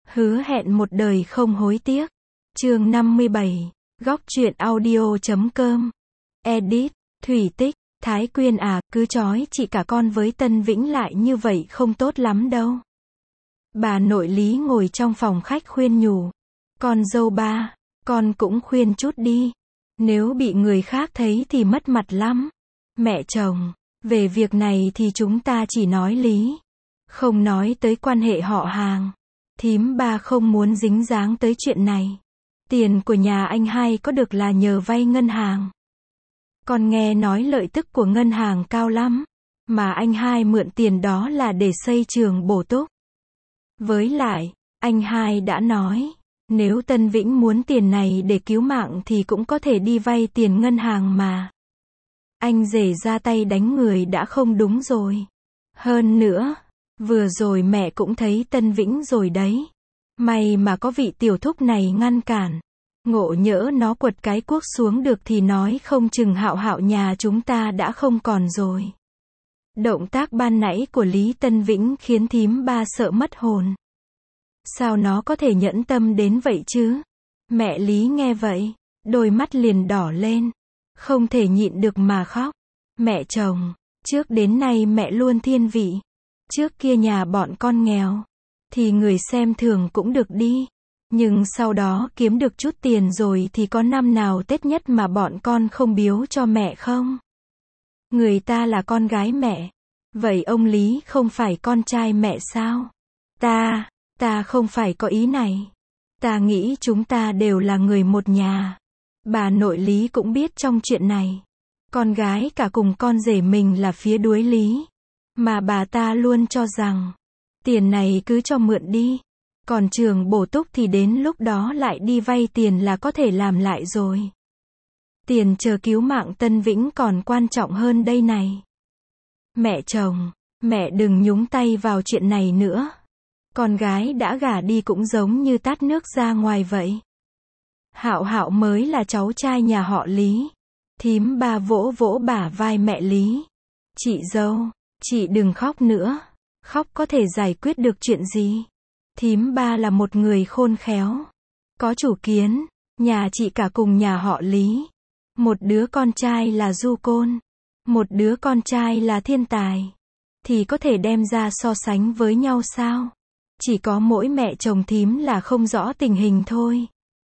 Hứa hẹn một đời không hối tiếc. Chương 57. Góc truyện audio.com. Edit. Thủy Tích. Thái Quyên à, cứ trói chị cả con với Tân Vĩnh lại như vậy không tốt lắm đâu. Bà nội Lý ngồi trong phòng khách khuyên nhủ. Con dâu ba, con cũng khuyên chút đi. Nếu bị người khác thấy thì mất mặt lắm. Mẹ chồng, về việc này thì chúng ta chỉ nói lý, không nói tới quan hệ họ hàng. Thím ba không muốn dính dáng tới chuyện này. Tiền của nhà anh hai có được là nhờ vay ngân hàng. Con nghe nói lợi tức của ngân hàng cao lắm, mà anh hai mượn tiền đó là để xây trường bổ túc. Với lại, anh hai đã nói, nếu Tân Vĩnh muốn tiền này để cứu mạng thì cũng có thể đi vay tiền ngân hàng mà. Anh rể ra tay đánh người đã không đúng rồi. Hơn nữa, vừa rồi mẹ cũng thấy Tân Vĩnh rồi đấy. May mà có vị tiểu thúc này ngăn cản. Ngộ nhỡ nó quật cái cuốc xuống được thì nói không chừng Hạo Hạo nhà chúng ta đã không còn rồi. Động tác ban nãy của Lý Tân Vĩnh khiến thím ba sợ mất hồn. Sao nó có thể nhẫn tâm đến vậy chứ? Mẹ Lý nghe vậy, đôi mắt liền đỏ lên. Không thể nhịn được mà khóc. Mẹ chồng, trước đến nay mẹ luôn thiên vị. Trước kia nhà bọn con nghèo, thì người xem thường cũng được đi. Nhưng sau đó kiếm được chút tiền rồi thì có năm nào Tết nhất mà bọn con không biếu cho mẹ không? Người ta là con gái mẹ. Vậy ông Lý không phải con trai mẹ sao? Ta không phải có ý này. Ta nghĩ chúng ta đều là người một nhà. Bà nội Lý cũng biết trong chuyện này. Con gái cả cùng con rể mình là phía đuối Lý. Mà bà ta luôn cho rằng, tiền này cứ cho mượn đi. Còn trường bổ túc thì đến lúc đó lại đi vay tiền là có thể làm lại rồi. Tiền chờ cứu mạng Tân Vĩnh còn quan trọng hơn đây này. Mẹ chồng, mẹ đừng nhúng tay vào chuyện này nữa. Con gái đã gả đi cũng giống như tát nước ra ngoài vậy. Hạo Hạo mới là cháu trai nhà họ Lý. Thím ba vỗ vỗ bả vai mẹ Lý. Chị dâu, chị đừng khóc nữa. Khóc có thể giải quyết được chuyện gì? Thím ba là một người khôn khéo, có chủ kiến. Nhà chị cả cùng nhà họ Lý. Một đứa con trai là du côn, một đứa con trai là thiên tài. Thì có thể đem ra so sánh với nhau sao? Chỉ có mỗi mẹ chồng thím là không rõ tình hình thôi.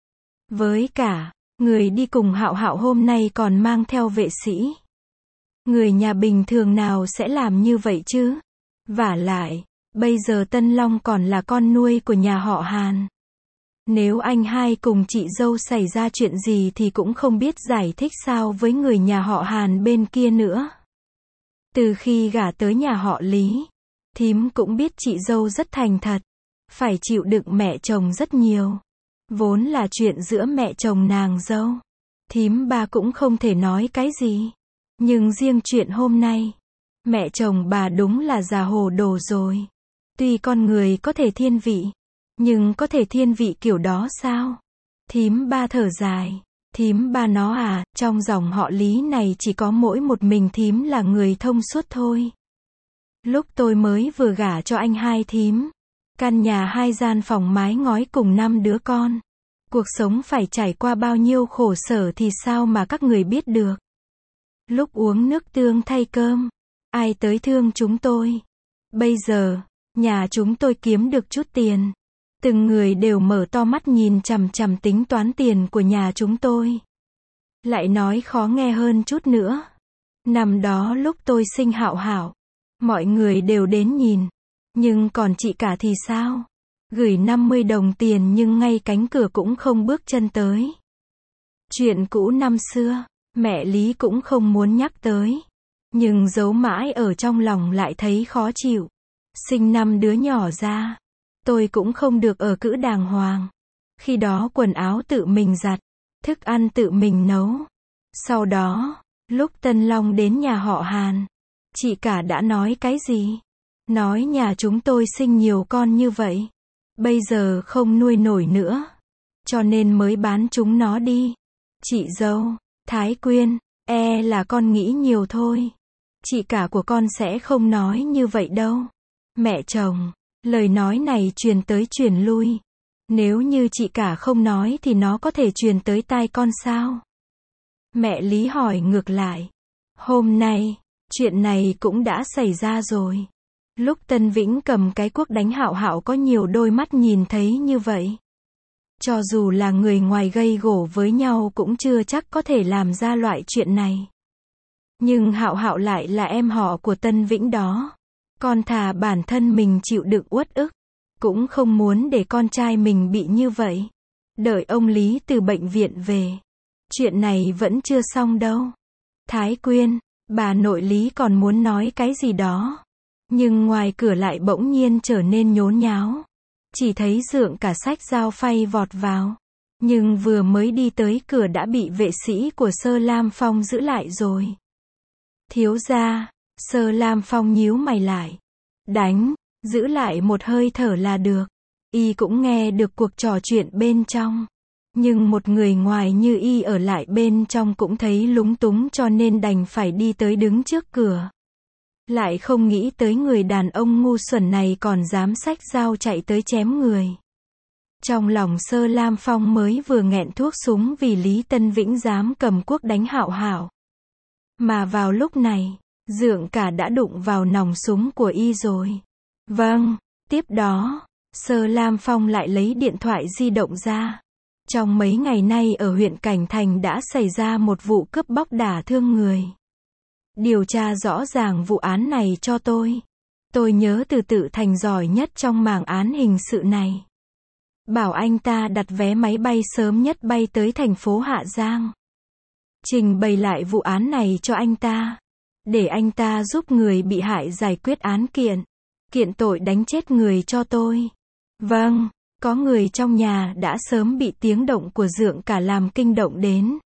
Với cả, người đi cùng Hạo Hạo hôm nay còn mang theo vệ sĩ. Người nhà bình thường nào sẽ làm như vậy chứ? Vả lại, bây giờ Tân Long còn là con nuôi của nhà họ Hàn. Nếu anh hai cùng chị dâu xảy ra chuyện gì thì cũng không biết giải thích sao với người nhà họ Hàn bên kia nữa. Từ khi gả tới nhà họ Lý, thím cũng biết chị dâu rất thành thật, phải chịu đựng mẹ chồng rất nhiều. Vốn là chuyện giữa mẹ chồng nàng dâu, thím ba cũng không thể nói cái gì. Nhưng riêng chuyện hôm nay, mẹ chồng bà đúng là già hồ đồ rồi. Tuy con người có thể thiên vị, nhưng có thể thiên vị kiểu đó sao? Thím ba thở dài. Thím ba nó à, trong dòng họ Lý này chỉ có mỗi một mình thím là người thông suốt thôi. Lúc tôi mới vừa gả cho anh hai thím, căn nhà 2 gian phòng mái ngói cùng 5 đứa con. Cuộc sống phải trải qua bao nhiêu khổ sở thì sao mà các người biết được. Lúc uống nước tương thay cơm, ai tới thương chúng tôi. Bây giờ, nhà chúng tôi kiếm được chút tiền. Từng người đều mở to mắt nhìn chằm chằm tính toán tiền của nhà chúng tôi. Lại nói khó nghe hơn chút nữa. Năm đó lúc tôi sinh Hạo Hạo, mọi người đều đến nhìn. Nhưng còn chị cả thì sao? Gửi 50 đồng tiền nhưng ngay cánh cửa cũng không bước chân tới. Chuyện cũ năm xưa, mẹ Lý cũng không muốn nhắc tới. Nhưng giấu mãi ở trong lòng lại thấy khó chịu. Sinh 5 đứa nhỏ ra, tôi cũng không được ở cữ đàng hoàng. Khi đó quần áo tự mình giặt, thức ăn tự mình nấu. Sau đó, lúc Tân Long đến nhà họ Hàn, chị cả đã nói cái gì? Nói nhà chúng tôi sinh nhiều con như vậy, bây giờ không nuôi nổi nữa, cho nên mới bán chúng nó đi. Chị dâu, Thái Quyên, là con nghĩ nhiều thôi. Chị cả của con sẽ không nói như vậy đâu. Mẹ chồng, lời nói này truyền tới truyền lui, Nếu như chị cả không nói thì nó có thể truyền tới tai con sao? Mẹ Lý hỏi ngược lại. Hôm nay, chuyện này cũng đã xảy ra rồi. Lúc Tân Vĩnh cầm cái cuốc đánh Hạo Hạo có nhiều đôi mắt nhìn thấy như vậy. Cho dù là người ngoài gây gổ với nhau cũng chưa chắc có thể làm ra loại chuyện này. Nhưng Hạo Hạo lại là em họ của Tân Vĩnh đó. Con thà bản thân mình chịu đựng uất ức, cũng không muốn để con trai mình bị như vậy. Đợi ông Lý từ bệnh viện về. Chuyện này vẫn chưa xong đâu. Thái Quyên, bà nội Lý còn muốn nói cái gì đó. Nhưng ngoài cửa lại bỗng nhiên trở nên nhốn nháo. Chỉ thấy Dượng Cả xách dao phay vọt vào. Nhưng vừa mới đi tới cửa đã bị vệ sĩ của Sơ Lam Phong giữ lại rồi. Thiếu gia, Sơ Lam Phong nhíu mày lại. Đánh, giữ lại một hơi thở là được. Y cũng nghe được cuộc trò chuyện bên trong. Nhưng một người ngoài như Y ở lại bên trong cũng thấy lúng túng cho nên đành phải đi tới đứng trước cửa. Lại không nghĩ tới người đàn ông ngu xuẩn này còn dám xách dao chạy tới chém người. Trong lòng Sơ Lam Phong mới vừa nghẹn thuốc súng vì Lý Tân Vĩnh dám cầm cuốc đánh Hạo Hạo. Mà vào lúc này, Dượng Cả đã đụng vào nòng súng của Y rồi. Vâng, tiếp đó, Sơ Lam Phong lại lấy điện thoại di động ra. Trong mấy ngày nay ở huyện Cảnh Thành đã xảy ra một vụ cướp bóc đả thương người. Điều tra rõ ràng vụ án này cho tôi. Tôi nhớ Từ Tự Thành giỏi nhất trong mảng án hình sự này. Bảo anh ta đặt vé máy bay sớm nhất bay tới thành phố Hạ Giang. Trình bày lại vụ án này cho anh ta. Để anh ta giúp người bị hại giải quyết án kiện. Kiện tội đánh chết người cho tôi. Vâng, có người trong nhà đã sớm bị tiếng động của Dượng Cả làm kinh động đến.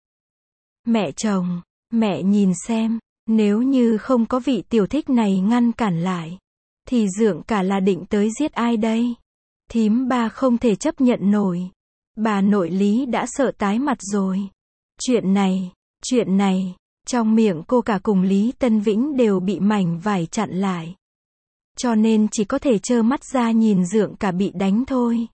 Mẹ chồng, mẹ nhìn xem, nếu như không có vị tiểu thích này ngăn cản lại, thì Dượng Cả là định tới giết ai đây? Thím ba không thể chấp nhận nổi. Bà nội Lý đã sợ tái mặt rồi. Chuyện này, trong miệng cô cả cùng Lý Tân Vĩnh đều bị mảnh vải chặn lại. Cho nên chỉ có thể trơ mắt ra nhìn Dượng Cả bị đánh thôi.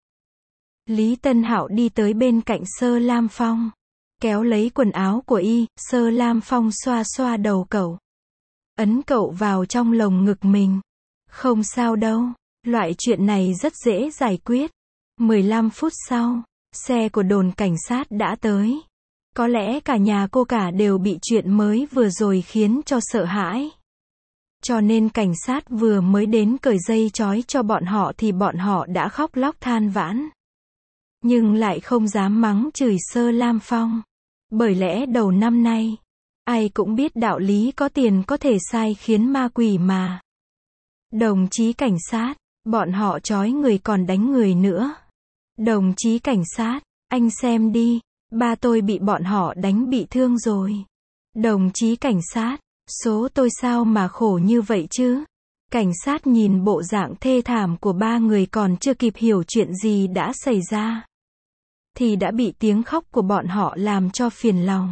Lý Tân Hạo đi tới bên cạnh Sơ Lam Phong. Kéo lấy quần áo của Y, Sơ Lam Phong xoa xoa đầu cậu. Ấn cậu vào trong lồng ngực mình. Không sao đâu, loại chuyện này rất dễ giải quyết. 15 phút sau, xe của đồn cảnh sát đã tới. Có lẽ cả nhà cô cả đều bị chuyện mới vừa rồi khiến cho sợ hãi. Cho nên cảnh sát vừa mới đến cởi dây trói cho bọn họ thì bọn họ đã khóc lóc than vãn. Nhưng lại không dám mắng chửi Sơ Lam Phong. Bởi lẽ đầu năm nay, ai cũng biết đạo lý có tiền có thể sai khiến ma quỷ mà. Đồng chí cảnh sát, bọn họ trói người còn đánh người nữa. Đồng chí cảnh sát, anh xem đi, ba tôi bị bọn họ đánh bị thương rồi. Đồng chí cảnh sát, số tôi sao mà khổ như vậy chứ? Cảnh sát nhìn bộ dạng thê thảm của ba người còn chưa kịp hiểu chuyện gì đã xảy ra, thì đã bị tiếng khóc của bọn họ làm cho phiền lòng.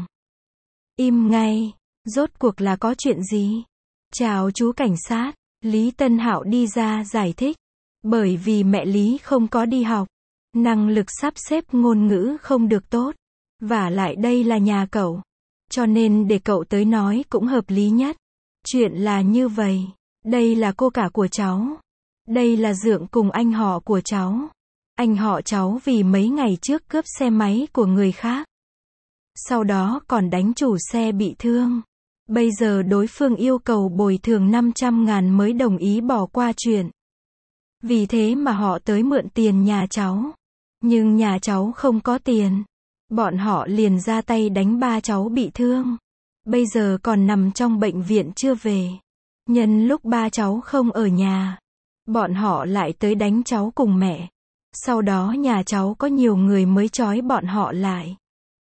Im ngay, rốt cuộc là có chuyện gì? Chào chú cảnh sát, Lý Tân Hạo đi ra giải thích. Bởi vì mẹ Lý không có đi học, năng lực sắp xếp ngôn ngữ không được tốt. Vả lại đây là nhà cậu. Cho nên để cậu tới nói cũng hợp lý nhất. Chuyện là như vậy. Đây là cô cả của cháu. Đây là Dượng cùng anh họ của cháu. Anh họ cháu vì mấy ngày trước cướp xe máy của người khác. Sau đó còn đánh chủ xe bị thương. Bây giờ đối phương yêu cầu bồi thường 500.000 mới đồng ý bỏ qua chuyện. Vì thế mà họ tới mượn tiền nhà cháu. Nhưng nhà cháu không có tiền. Bọn họ liền ra tay đánh ba cháu bị thương. Bây giờ còn nằm trong bệnh viện chưa về. Nhân lúc ba cháu không ở nhà, bọn họ lại tới đánh cháu cùng mẹ. Sau đó nhà cháu có nhiều người mới trói bọn họ lại.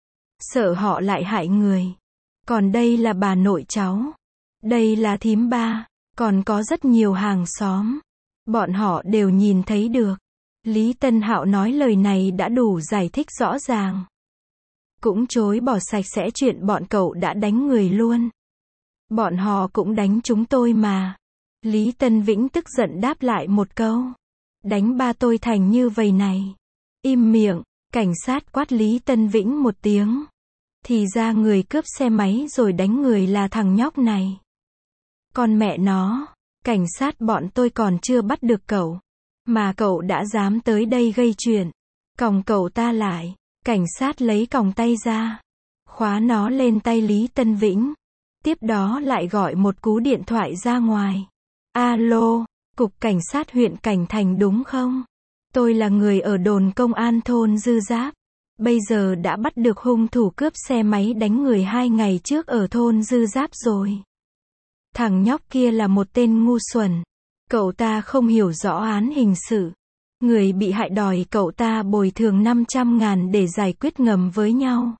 Sợ họ lại hại người. Còn đây là bà nội cháu. Đây là thím ba. Còn có rất nhiều hàng xóm. Bọn họ đều nhìn thấy được. Lý Tân Hạo nói lời này đã đủ giải thích rõ ràng. Cũng chối bỏ sạch sẽ chuyện bọn cậu đã đánh người luôn. Bọn họ cũng đánh chúng tôi mà. Lý Tân Vĩnh tức giận đáp lại một câu. Đánh ba tôi thành như vậy này. Im miệng, cảnh sát quát Lý Tân Vĩnh một tiếng. Thì ra người cướp xe máy rồi đánh người là thằng nhóc này. Con mẹ nó, cảnh sát bọn tôi còn chưa bắt được cậu. Mà cậu đã dám tới đây gây chuyện. Còng cậu ta lại. Cảnh sát lấy còng tay ra. Khóa nó lên tay Lý Tân Vĩnh. Tiếp đó lại gọi một cú điện thoại ra ngoài. Alo, Cục Cảnh sát huyện Cảnh Thành đúng không? Tôi là người ở đồn công an thôn Dư Giáp. Bây giờ đã bắt được hung thủ cướp xe máy đánh người 2 ngày trước ở thôn Dư Giáp rồi. Thằng nhóc kia là một tên ngu xuẩn. Cậu ta không hiểu rõ án hình sự. Người bị hại đòi cậu ta bồi thường 500.000 để giải quyết ngầm với nhau.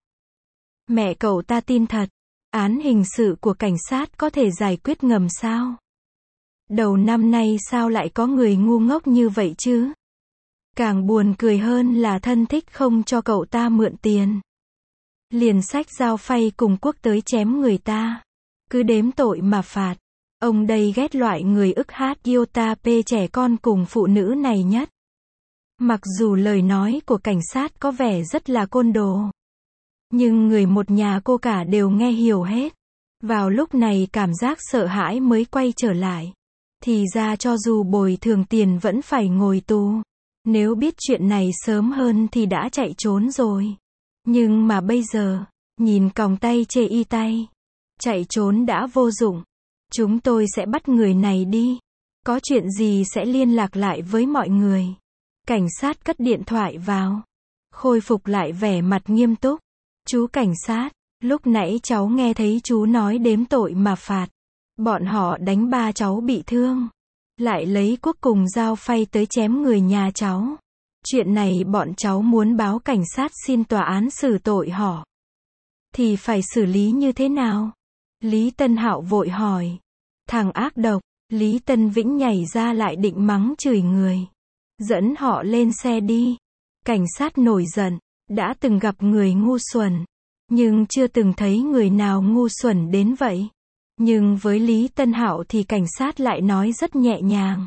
Mẹ cậu ta tin thật. Án hình sự của cảnh sát có thể giải quyết ngầm sao? Đầu năm nay sao lại có người ngu ngốc như vậy chứ? Càng buồn cười hơn là thân thích không cho cậu ta mượn tiền. Liền xách dao phay cùng cuốc tới chém người ta. Cứ đếm tội mà phạt. Ông đây ghét loại người ức hát iota p trẻ con cùng phụ nữ này nhất. Mặc dù lời nói của cảnh sát có vẻ rất là côn đồ. Nhưng người một nhà cô cả đều nghe hiểu hết. Vào lúc này cảm giác sợ hãi mới quay trở lại. Thì ra cho dù bồi thường tiền vẫn phải ngồi tù. Nếu biết chuyện này sớm hơn thì đã chạy trốn rồi. Nhưng mà bây giờ, nhìn còng tay chê y tay. Chạy trốn đã vô dụng. Chúng tôi sẽ bắt người này đi. Có chuyện gì sẽ liên lạc lại với mọi người. Cảnh sát cất điện thoại vào. Khôi phục lại vẻ mặt nghiêm túc. Chú cảnh sát, lúc nãy cháu nghe thấy chú nói đếm tội mà phạt. Bọn họ đánh ba cháu bị thương. Lại lấy cuốc cùng dao phay tới chém người nhà cháu. Chuyện này bọn cháu muốn báo cảnh sát xin tòa án xử tội họ. Thì phải xử lý như thế nào? Lý Tân Hạo vội hỏi. Thằng ác độc, Lý Tân Vĩnh nhảy ra lại định mắng chửi người. Dẫn họ lên xe đi. Cảnh sát nổi giận. Đã từng gặp người ngu xuẩn. Nhưng chưa từng thấy người nào ngu xuẩn đến vậy. Nhưng với Lý Tân Hạo thì cảnh sát lại nói rất nhẹ nhàng.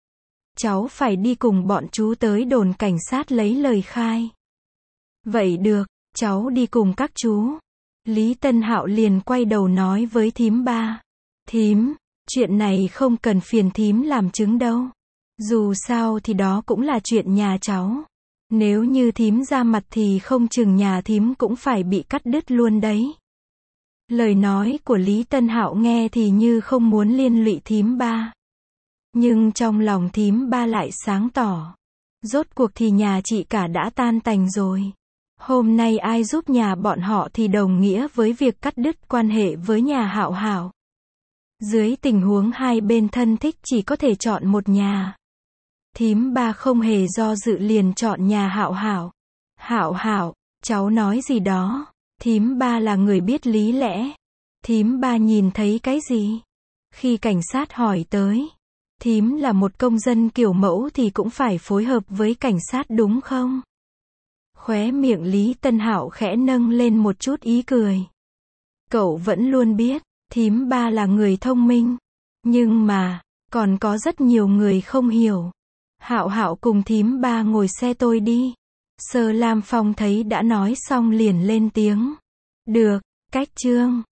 Cháu phải đi cùng bọn chú tới đồn cảnh sát lấy lời khai. Vậy được, cháu đi cùng các chú. Lý Tân Hạo liền quay đầu nói với thím ba. Thím, chuyện này không cần phiền thím làm chứng đâu. Dù sao thì đó cũng là chuyện nhà cháu. Nếu như thím ra mặt thì không chừng nhà thím cũng phải bị cắt đứt luôn đấy. Lời nói của Lý Tân Hạo nghe thì như không muốn liên lụy thím ba. Nhưng trong lòng thím ba lại sáng tỏ. Rốt cuộc thì nhà chị cả đã tan tành rồi. Hôm nay ai giúp nhà bọn họ thì đồng nghĩa với việc cắt đứt quan hệ với nhà Hạo Hạo. Dưới tình huống hai bên thân thích chỉ có thể chọn một nhà. Thím ba không hề do dự liền chọn nhà Hạo Hạo. Hạo Hạo, cháu nói gì đó? Thím ba là người biết lý lẽ. Thím ba nhìn thấy cái gì? Khi cảnh sát hỏi tới, thím là một công dân kiểu mẫu thì cũng phải phối hợp với cảnh sát đúng không? Khóe miệng Lý Tân Hạo khẽ nâng lên một chút ý cười. Cậu vẫn luôn biết, thím ba là người thông minh. Nhưng mà, còn có rất nhiều người không hiểu. Hạo Hạo cùng thím ba ngồi xe tôi đi. Sơ Lam Phong thấy đã nói xong liền lên tiếng. Được, cách chương.